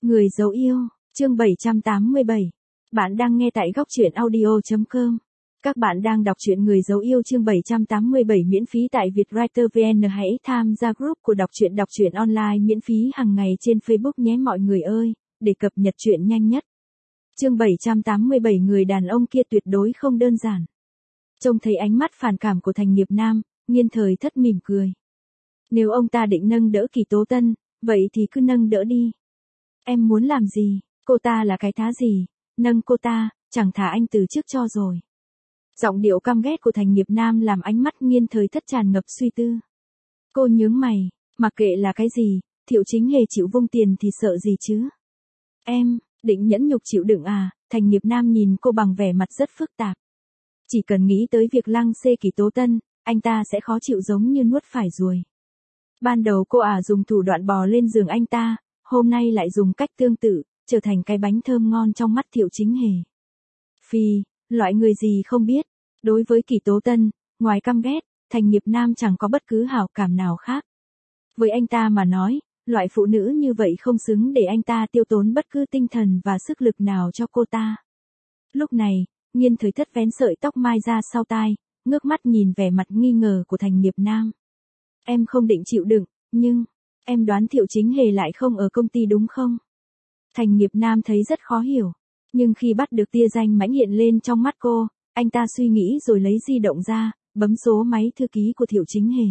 Người dấu yêu, chương 787. Bạn đang nghe tại góc truyện audio.com. Các bạn đang đọc truyện Người dấu yêu chương 787 miễn phí tại Vietwriter VN. Hãy tham gia group của đọc truyện online miễn phí hàng ngày trên Facebook nhé mọi người ơi, để cập nhật truyện nhanh nhất. Chương 787 người đàn ông kia tuyệt đối không đơn giản. Trông thấy ánh mắt phản cảm của Thành Nghiệp Nam, Nghiên Thời Thất mỉm cười. Nếu ông ta định nâng đỡ Kỳ Tố Tân, vậy thì cứ nâng đỡ đi. Em muốn làm gì, cô ta là cái thá gì, nâng cô ta, chẳng thả anh từ trước cho rồi. Giọng điệu căm ghét của Thành Nghiệp Nam làm ánh mắt Nghiên Thời Thất tràn ngập suy tư. Cô nhướng mày, mặc kệ là cái gì, Thiệu Chính Hề chịu vung tiền thì sợ gì chứ. Em, định nhẫn nhục chịu đựng à, Thành Nghiệp Nam nhìn cô bằng vẻ mặt rất phức tạp. Chỉ cần nghĩ tới việc lăng xê Kỳ Tố Tân, anh ta sẽ khó chịu giống như nuốt phải ruồi. Ban đầu cô dùng thủ đoạn bò lên giường anh ta, hôm nay lại dùng cách tương tự, trở thành cái bánh thơm ngon trong mắt Thiệu Chính Hề. Phi, loại người gì không biết, đối với Kỳ Tố Tân, ngoài căm ghét, Thành Nghiệp Nam chẳng có bất cứ hảo cảm nào khác. Với anh ta mà nói, loại phụ nữ như vậy không xứng để anh ta tiêu tốn bất cứ tinh thần và sức lực nào cho cô ta. Lúc này, Nghiên Thời Thất vén sợi tóc mai ra sau tai, ngước mắt nhìn vẻ mặt nghi ngờ của Thành Nghiệp Nam. Em không định chịu đựng, nhưng, em đoán Thiệu Chính Hề lại không ở công ty đúng không? Thành Nghiệp Nam thấy rất khó hiểu, nhưng khi bắt được tia danh mãnh hiện lên trong mắt cô, anh ta suy nghĩ rồi lấy di động ra, bấm số máy thư ký của Thiệu Chính Hề.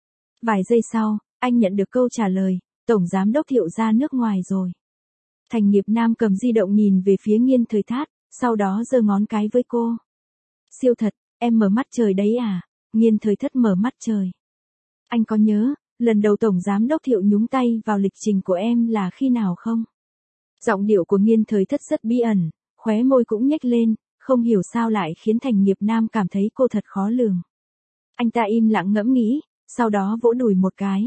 Vài giây sau, anh nhận được câu trả lời, Tổng Giám đốc Thiệu ra nước ngoài rồi. Thành Nghiệp Nam cầm di động nhìn về phía Nghiên Thời Thát, sau đó giơ ngón cái với cô. Siêu thật, em mở mắt trời đấy à? Nghiên Thời Thất mở mắt trời. Anh có nhớ, lần đầu Tổng Giám đốc Thiệu nhúng tay vào lịch trình của em là khi nào không? Giọng điệu của Nghiên Thời Thất rất bí ẩn, khóe môi cũng nhếch lên, không hiểu sao lại khiến Thành Nghiệp Nam cảm thấy cô thật khó lường. Anh ta im lặng ngẫm nghĩ, sau đó vỗ đùi một cái.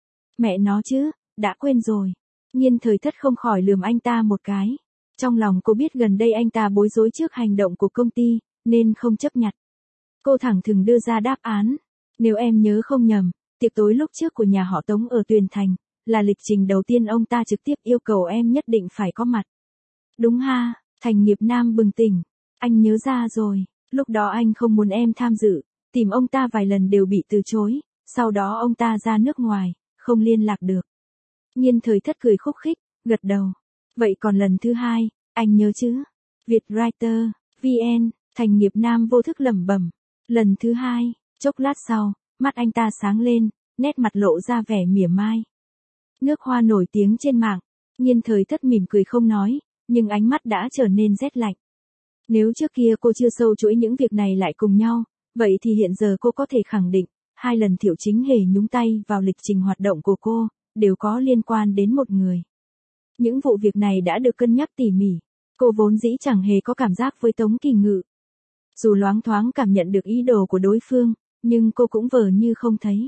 Mẹ nó chứ, đã quên rồi. Nghiên Thời Thất không khỏi lườm anh ta một cái. Trong lòng cô biết gần đây anh ta bối rối trước hành động của công ty, nên không chấp nhặt. Cô thẳng thừng đưa ra đáp án. Nếu em nhớ không nhầm, tiệc tối lúc trước của nhà họ Tống ở Tuyền Thành, là lịch trình đầu tiên ông ta trực tiếp yêu cầu em nhất định phải có mặt. Đúng ha, Thành Nghiệp Nam bừng tỉnh. Anh nhớ ra rồi, lúc đó anh không muốn em tham dự, tìm ông ta vài lần đều bị từ chối, sau đó ông ta ra nước ngoài, không liên lạc được. Nghiên Thời Thất cười khúc khích, gật đầu. Vậy còn lần thứ hai, anh nhớ chứ? Vietwriter, VN, Thành Nghiệp Nam vô thức lẩm bẩm. Lần thứ hai, chốc lát sau, mắt anh ta sáng lên, nét mặt lộ ra vẻ mỉa mai. Nước hoa nổi tiếng trên mạng, Nghiên Thời Thất mỉm cười không nói, nhưng ánh mắt đã trở nên rét lạnh. Nếu trước kia cô chưa sâu chuỗi những việc này lại cùng nhau, vậy thì hiện giờ cô có thể khẳng định, hai lần Thiệu Chính Hề nhúng tay vào lịch trình hoạt động của cô, đều có liên quan đến một người. Những vụ việc này đã được cân nhắc tỉ mỉ, cô vốn dĩ chẳng hề có cảm giác với Tống Kỳ Ngự. Dù loáng thoáng cảm nhận được ý đồ của đối phương, nhưng cô cũng vờ như không thấy.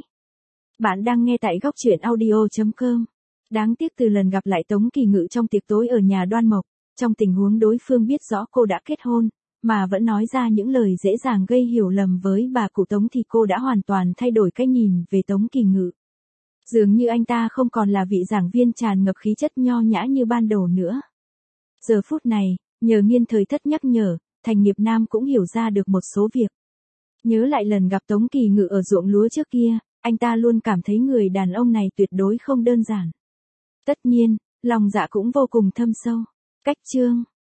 Bạn đang nghe tại góc truyện audio.com. Đáng tiếc từ lần gặp lại Tống Kỳ Ngự trong tiệc tối ở nhà Đoan Mộc, trong tình huống đối phương biết rõ cô đã kết hôn, mà vẫn nói ra những lời dễ dàng gây hiểu lầm với bà cụ Tống thì cô đã hoàn toàn thay đổi cách nhìn về Tống Kỳ Ngự. Dường như anh ta không còn là vị giảng viên tràn ngập khí chất nho nhã như ban đầu nữa. Giờ phút này, nhờ Nghiên Thời Thất nhắc nhở, Thành Nghiệp Nam cũng hiểu ra được một số việc. Nhớ lại lần gặp Tống Kỳ Ngự ở ruộng lúa trước kia, anh ta luôn cảm thấy người đàn ông này tuyệt đối không đơn giản. Tất nhiên, lòng dạ cũng vô cùng thâm sâu. Cách chương